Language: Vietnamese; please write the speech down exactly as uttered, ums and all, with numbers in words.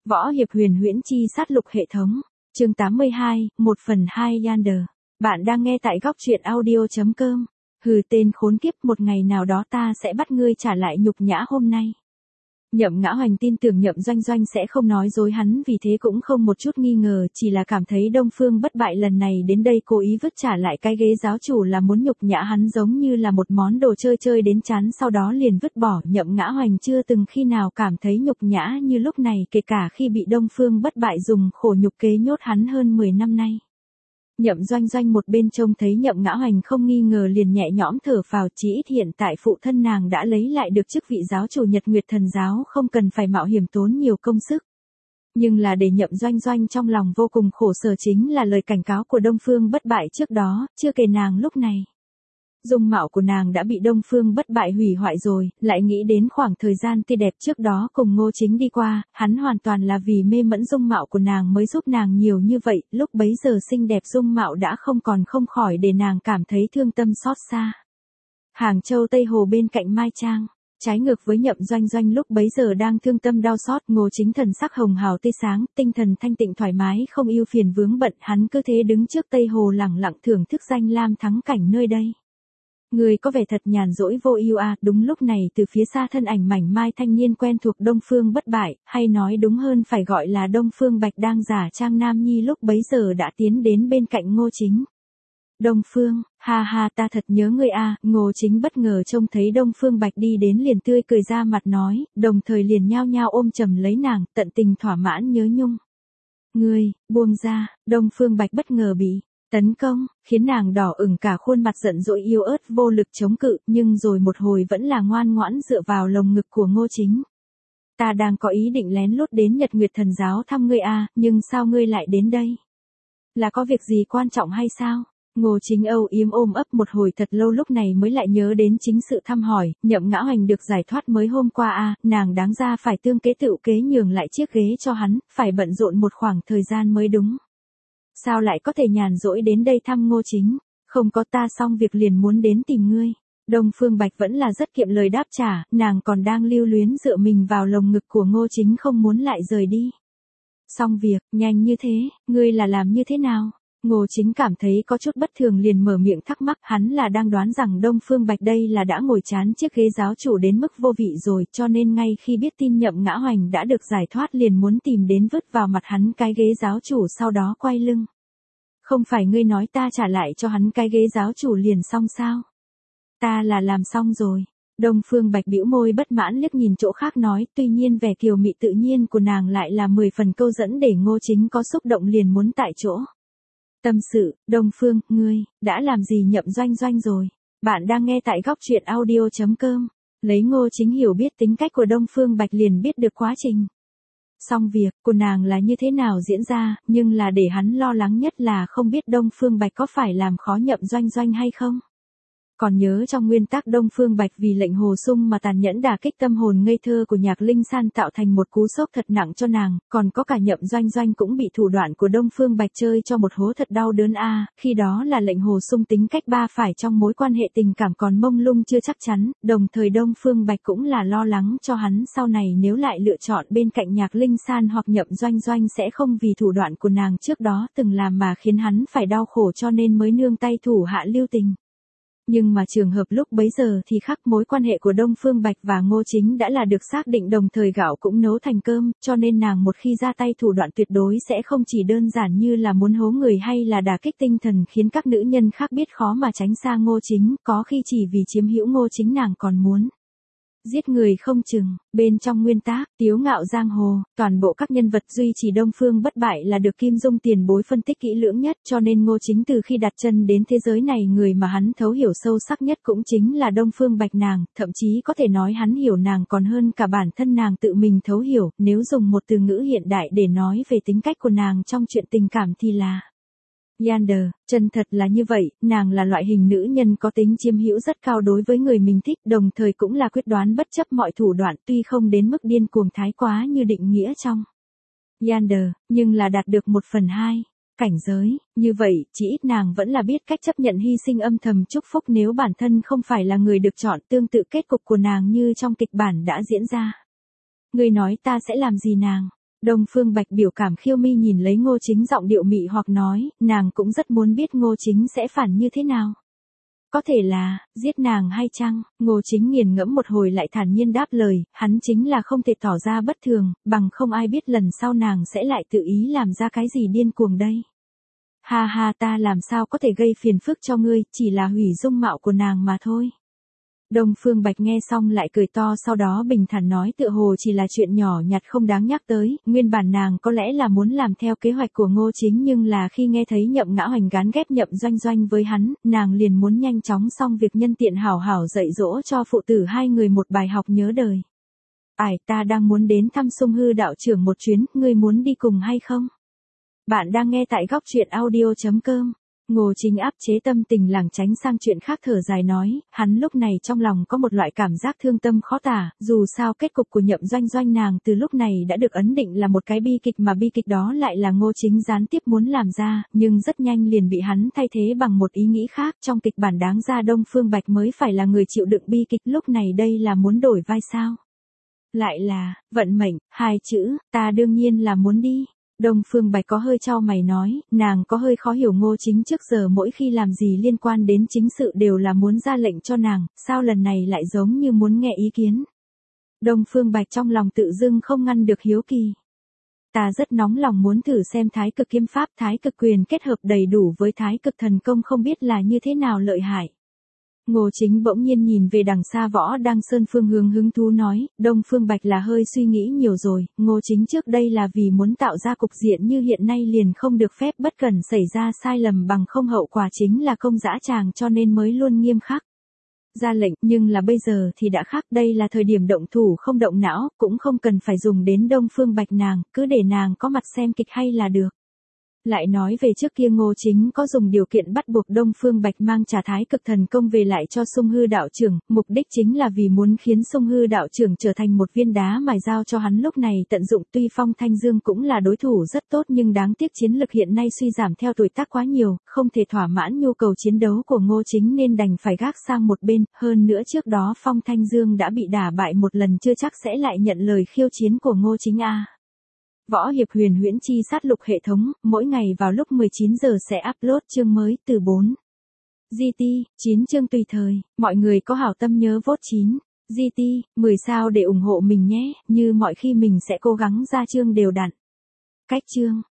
Võ hiệp huyền huyễn chi sát lục hệ thống. Chương tám mươi hai, một phần hai Yander. Bạn đang nghe tại góc truyện audio chấm com. Hừ tên khốn kiếp, một ngày nào đó ta sẽ bắt ngươi trả lại nhục nhã hôm nay. Nhậm Ngã Hoành tin tưởng Nhậm Doanh Doanh sẽ không nói dối hắn, vì thế cũng không một chút nghi ngờ, chỉ là cảm thấy Đông Phương Bất Bại lần này đến đây cố ý vứt trả lại cái ghế giáo chủ là muốn nhục nhã hắn, giống như là một món đồ chơi chơi đến chán sau đó liền vứt bỏ. Nhậm Ngã Hoành chưa từng khi nào cảm thấy nhục nhã như lúc này, kể cả khi bị Đông Phương Bất Bại dùng khổ nhục kế nhốt hắn hơn mười năm nay. Nhậm Doanh Doanh một bên trông thấy Nhậm Ngã Hoành không nghi ngờ liền nhẹ nhõm thở phào, chí ít hiện tại phụ thân nàng đã lấy lại được chức vị giáo chủ Nhật Nguyệt Thần Giáo, không cần phải mạo hiểm tốn nhiều công sức. Nhưng là để Nhậm Doanh Doanh trong lòng vô cùng khổ sở chính là lời cảnh cáo của Đông Phương Bất Bại trước đó, chưa kể nàng lúc này. Dung mạo của nàng đã bị Đông Phương Bất Bại hủy hoại rồi, lại nghĩ đến khoảng thời gian tươi đẹp trước đó cùng Ngô Chính đi qua, hắn hoàn toàn là vì mê mẫn dung mạo của nàng mới giúp nàng nhiều như vậy, lúc bấy giờ xinh đẹp dung mạo đã không còn, không khỏi để nàng cảm thấy thương tâm xót xa. Hàng Châu Tây Hồ bên cạnh Mai Trang, trái ngược với Nhậm Doanh Doanh lúc bấy giờ đang thương tâm đau xót, Ngô Chính thần sắc hồng hào tươi sáng, tinh thần thanh tịnh thoải mái, không ưu phiền vướng bận, hắn cứ thế đứng trước Tây Hồ lẳng lặng thưởng thức danh lam thắng cảnh nơi đây. Người có vẻ thật nhàn rỗi vô ưu à. Đúng lúc này từ phía xa thân ảnh mảnh mai thanh niên quen thuộc Đông Phương Bất Bại, hay nói đúng hơn phải gọi là Đông Phương Bạch đang giả trang nam nhi lúc bấy giờ đã tiến đến bên cạnh Ngô Chính. Đông Phương, ha ha, ta thật nhớ ngươi à. Ngô Chính bất ngờ trông thấy Đông Phương Bạch đi đến liền tươi cười ra mặt nói, đồng thời liền nhao nhao ôm chầm lấy nàng, tận tình thỏa mãn nhớ nhung. Ngươi, buông ra. Đông Phương Bạch bất ngờ bị tấn công, khiến nàng đỏ ửng cả khuôn mặt, giận dỗi yếu ớt vô lực chống cự, nhưng rồi một hồi vẫn là ngoan ngoãn dựa vào lồng ngực của Ngô Chính. Ta đang có ý định lén lút đến Nhật Nguyệt Thần Giáo thăm ngươi à, nhưng sao ngươi lại đến đây? Là có việc gì quan trọng hay sao? Ngô Chính âu yếm ôm ấp một hồi thật lâu, lúc này mới lại nhớ đến chính sự thăm hỏi. Nhậm Ngã Hoành được giải thoát mới hôm qua à, nàng đáng ra phải tương kế tựu kế nhường lại chiếc ghế cho hắn, phải bận rộn một khoảng thời gian mới đúng. Sao lại có thể nhàn rỗi đến đây thăm Ngô Chính? Không có, ta xong việc liền muốn đến tìm ngươi. Đông Phương Bạch vẫn là rất kiệm lời đáp trả, nàng còn đang lưu luyến dựa mình vào lồng ngực của Ngô Chính không muốn lại rời đi. Xong việc, nhanh như thế, ngươi là làm như thế nào? Ngô Chính cảm thấy có chút bất thường liền mở miệng thắc mắc, hắn là đang đoán rằng Đông Phương Bạch đây là đã ngồi chán chiếc ghế giáo chủ đến mức vô vị rồi, cho nên ngay khi biết tin Nhậm Ngã Hoành đã được giải thoát liền muốn tìm đến vứt vào mặt hắn cái ghế giáo chủ, sau đó quay lưng. Không phải ngươi nói ta trả lại cho hắn cái ghế giáo chủ liền xong sao? Ta là làm xong rồi. Đông Phương Bạch bĩu môi bất mãn liếc nhìn chỗ khác nói, tuy nhiên vẻ kiều mị tự nhiên của nàng lại là mười phần câu dẫn để Ngô Chính có xúc động liền muốn tại chỗ. Tâm sự, Đông Phương, ngươi, đã làm gì Nhậm Doanh Doanh rồi? Bạn đang nghe tại góc truyện audio chấm com. Lấy Ngô Chính hiểu biết tính cách của Đông Phương Bạch liền biết được quá trình. Xong việc, của nàng là như thế nào diễn ra, nhưng là để hắn lo lắng nhất là không biết Đông Phương Bạch có phải làm khó Nhậm Doanh Doanh hay không. Còn nhớ trong nguyên tắc Đông Phương Bạch vì lệnh hồ sung mà tàn nhẫn đả kích tâm hồn ngây thơ của Nhạc Linh San tạo thành một cú sốc thật nặng cho nàng, còn có cả Nhậm Doanh Doanh cũng bị thủ đoạn của Đông Phương Bạch chơi cho một hố thật đau đớn a. À, khi đó là lệnh hồ sung tính cách ba phải trong mối quan hệ tình cảm còn mông lung chưa chắc chắn, đồng thời Đông Phương Bạch cũng là lo lắng cho hắn sau này nếu lại lựa chọn bên cạnh Nhạc Linh San hoặc Nhậm Doanh Doanh sẽ không vì thủ đoạn của nàng trước đó từng làm mà khiến hắn phải đau khổ, cho nên mới nương tay thủ hạ lưu tình. Nhưng mà trường hợp lúc bấy giờ thì khác, mối quan hệ của Đông Phương Bạch và Ngô Chính đã là được xác định, đồng thời gạo cũng nấu thành cơm, cho nên nàng một khi ra tay thủ đoạn tuyệt đối sẽ không chỉ đơn giản như là muốn hố người hay là đả kích tinh thần khiến các nữ nhân khác biết khó mà tránh xa Ngô Chính, có khi chỉ vì chiếm hữu Ngô Chính nàng còn muốn giết người không chừng. Bên trong nguyên tác Tiếu Ngạo Giang Hồ, toàn bộ các nhân vật duy chỉ Đông Phương Bất Bại là được Kim Dung tiền bối phân tích kỹ lưỡng nhất, cho nên Ngô Chính từ khi đặt chân đến thế giới này người mà hắn thấu hiểu sâu sắc nhất cũng chính là Đông Phương Bạch nàng, thậm chí có thể nói hắn hiểu nàng còn hơn cả bản thân nàng tự mình thấu hiểu, nếu dùng một từ ngữ hiện đại để nói về tính cách của nàng trong chuyện tình cảm thì là Yander. Chân thật là như vậy, nàng là loại hình nữ nhân có tính chiếm hữu rất cao đối với người mình thích, đồng thời cũng là quyết đoán bất chấp mọi thủ đoạn, tuy không đến mức điên cuồng thái quá như định nghĩa trong Yander, nhưng là đạt được một phần hai cảnh giới, như vậy, chỉ ít nàng vẫn là biết cách chấp nhận hy sinh âm thầm chúc phúc nếu bản thân không phải là người được chọn, tương tự kết cục của nàng như trong kịch bản đã diễn ra. Ngươi nói ta sẽ làm gì nàng? Đông Phương Bạch biểu cảm khiêu mi nhìn lấy Ngô Chính giọng điệu mị hoặc nói, nàng cũng rất muốn biết Ngô Chính sẽ phản như thế nào. Có thể là, giết nàng hay chăng? Ngô Chính nghiền ngẫm một hồi lại thản nhiên đáp lời, hắn chính là không thể tỏ ra bất thường, bằng không ai biết lần sau nàng sẽ lại tự ý làm ra cái gì điên cuồng đây. Ha ha, ta làm sao có thể gây phiền phức cho ngươi, chỉ là hủy dung mạo của nàng mà thôi. Đông Phương Bạch nghe xong lại cười to, sau đó bình thản nói tựa hồ chỉ là chuyện nhỏ nhặt không đáng nhắc tới, nguyên bản nàng có lẽ là muốn làm theo kế hoạch của Ngô Chính, nhưng là khi nghe thấy Nhậm Ngã Hoành gán ghép Nhậm Doanh Doanh với hắn, nàng liền muốn nhanh chóng xong việc, nhân tiện hảo hảo dạy dỗ cho phụ tử hai người một bài học nhớ đời. Ải, ta đang muốn đến thăm Sung Hư đạo trưởng một chuyến, ngươi muốn đi cùng hay không? Bạn đang nghe tại góc truyện audio chấm com. Ngô Chính áp chế tâm tình lảng tránh sang chuyện khác, thở dài nói, hắn lúc này trong lòng có một loại cảm giác thương tâm khó tả, dù sao kết cục của Nhậm Doanh Doanh nàng từ lúc này đã được ấn định là một cái bi kịch, mà bi kịch đó lại là Ngô Chính gián tiếp muốn làm ra, nhưng rất nhanh liền bị hắn thay thế bằng một ý nghĩ khác, trong kịch bản đáng ra Đông Phương Bạch mới phải là người chịu đựng bi kịch, lúc này đây là muốn đổi vai sao? Lại là, vận mệnh, hai chữ, ta đương nhiên là muốn đi. Đông Phương Bạch có hơi chau mày nói, nàng có hơi khó hiểu Ngô Chính trước giờ mỗi khi làm gì liên quan đến chính sự đều là muốn ra lệnh cho nàng, sao lần này lại giống như muốn nghe ý kiến. Đông Phương Bạch trong lòng tự dưng không ngăn được hiếu kỳ. Ta rất nóng lòng muốn thử xem Thái Cực Kiếm Pháp, Thái Cực Quyền kết hợp đầy đủ với Thái Cực Thần Công không biết là như thế nào lợi hại. Ngô Chính bỗng nhiên nhìn về đằng xa Võ Đăng Sơn phương hướng hứng thú nói, Đông Phương Bạch là hơi suy nghĩ nhiều rồi, Ngô Chính trước đây là vì muốn tạo ra cục diện như hiện nay liền không được phép bất cẩn xảy ra sai lầm, bằng không hậu quả chính là công dã tràng, cho nên mới luôn nghiêm khắc ra lệnh, nhưng là bây giờ thì đã khác, đây là thời điểm động thủ không động não, cũng không cần phải dùng đến Đông Phương Bạch nàng, cứ để nàng có mặt xem kịch hay là được. Lại nói về trước kia Ngô Chính có dùng điều kiện bắt buộc Đông Phương Bạch mang trả Thái Cực Thần Công về lại cho Sung Hư đạo trưởng, mục đích chính là vì muốn khiến Sung Hư đạo trưởng trở thành một viên đá mài dao cho hắn lúc này tận dụng. Tuy Phong Thanh Dương cũng là đối thủ rất tốt, nhưng đáng tiếc chiến lực hiện nay suy giảm theo tuổi tác quá nhiều, không thể thỏa mãn nhu cầu chiến đấu của Ngô Chính nên đành phải gác sang một bên, hơn nữa trước đó Phong Thanh Dương đã bị đả bại một lần, chưa chắc sẽ lại nhận lời khiêu chiến của Ngô Chính a. Võ Hiệp Huyền Huyễn Chi Sát Lục hệ thống, mỗi ngày vào lúc mười chín giờ sẽ upload chương mới từ bốn giê tê, chín chương tùy thời, mọi người có hảo tâm nhớ vote chín giê tê, mười sao để ủng hộ mình nhé, như mọi khi mình sẽ cố gắng ra chương đều đặn. Cách chương